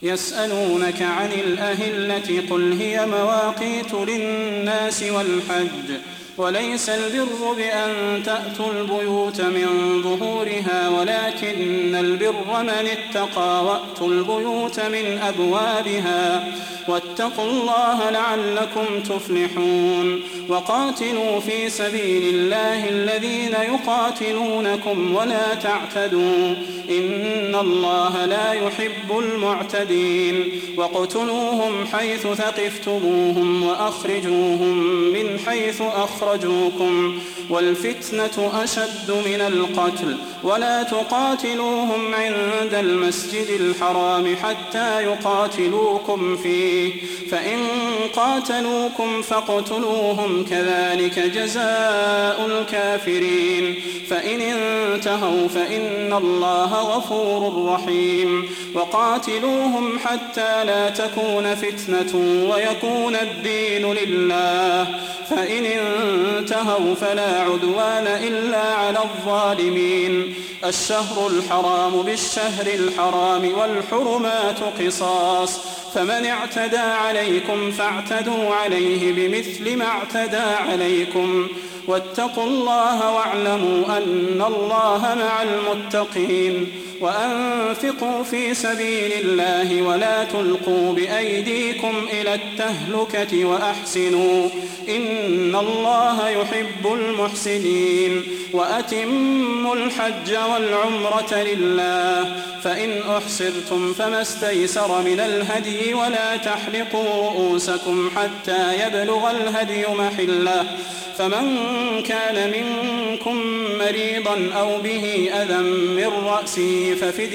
يسألونك عن الأهلة قل هي مواقيت للناس والحج وليس البر بأن تأتوا البيوت من ظهورها ولكن البر من اتقى وأتوا البيوت من أبوابها واتقوا الله لعلكم تفلحون وقاتلوا في سبيل الله الذين يقاتلونكم ولا تعتدوا إن الله لا يحب المعتدين واقتلوهم حيث ثقفتموهم وأخرجوهم من حيث أخرجوكم والفتنة أشد من القتل ولا تقاتلوهم عند المسجد الحرام حتى يقاتلوكم فيه فإن قاتلوكم فاقتلوهم كذلك جزاء الكافرين فإن انتهوا فإن الله غفور رحيم وقاتلوهم حتى لا تكون فتنة ويكون الدين لله فإن انتهوا فلا عدوان إلا على الظالمين الشهر الحرام بالشهر الحرام والحرمات قصاص فمن اعتدى عليكم فاعتدوا عليه بمثل ما اعتدى عليكم واتقوا الله واعلموا أن الله مع المتقين وأنفقوا في سبيل الله ولا تلقوا بأيديكم إلى التهلكة وأحسنوا إن الله يحب المحسنين وأتموا الحج والعمرة لله فإن أحصرتم فما استيسر من الهدي ولا تحلقوا رؤوسكم حتى يبلغ الهدي محله فمن كان منكم مريضا أو به أذى من رأسه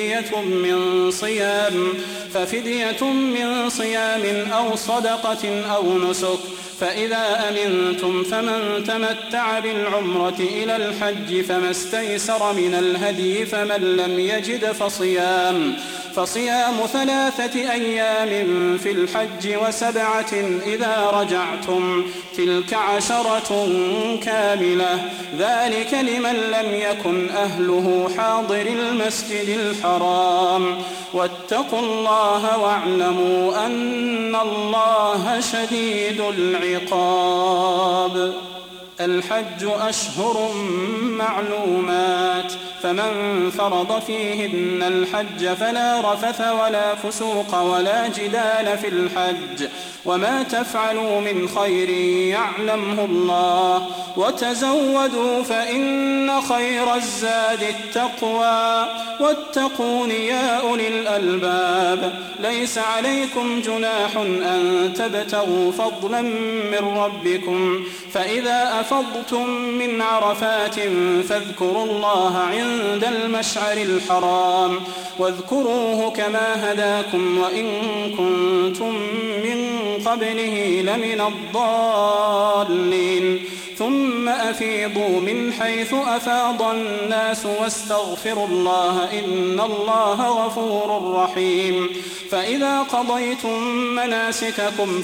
ففدية من صيام أو صدقة أو نسك فإذا أمنتم فمن تمتع بالعمرة إلى الحج فما استيسر من الهدي فمن لم يجد فصيام 3 أيام في الحج و7 إذا رجعتم تلك 10 كاملة ذلك لمن لم يكن أهله حاضر المسجد الحرام واتقوا الله واعلموا أن الله شديد العقاب الحج أشهر معلومات فمن فرض فيهن الحج فلا رفث ولا فسوق ولا جدال في الحج وما تفعلوا من خير يعلمه الله وتزودوا فإن خير الزاد التقوى واتقون يا أولي الألباب ليس عليكم جناح أن تبتغوا فضلا من ربكم فإذا أفضتم من عرفات فاذكروا الله عند المشعر الحرام واذكروه كما هداكم وإن كنتم من قبله لمن الضالين ثم أفيضوا من حيث أفاض الناس واستغفروا الله إن الله غفور رحيم فإذا قضيتم مناسككم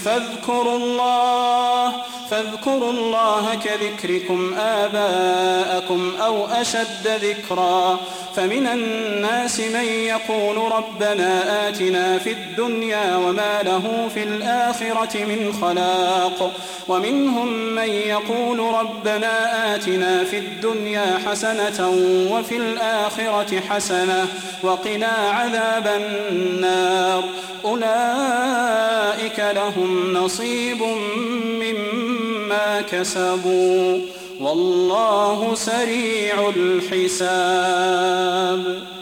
فاذكروا الله كذكركم آباءكم أو أشد ذكرا فمن الناس من يقول ربنا آتنا في الدنيا وما له في الآخرة من خلاق ومنهم من يقول ربنا آتنا في الدنيا حسنة وفي الآخرة حسنة وقنا عذاب النار أولئك لهم نصيب مما كسبوا والله سريع الحساب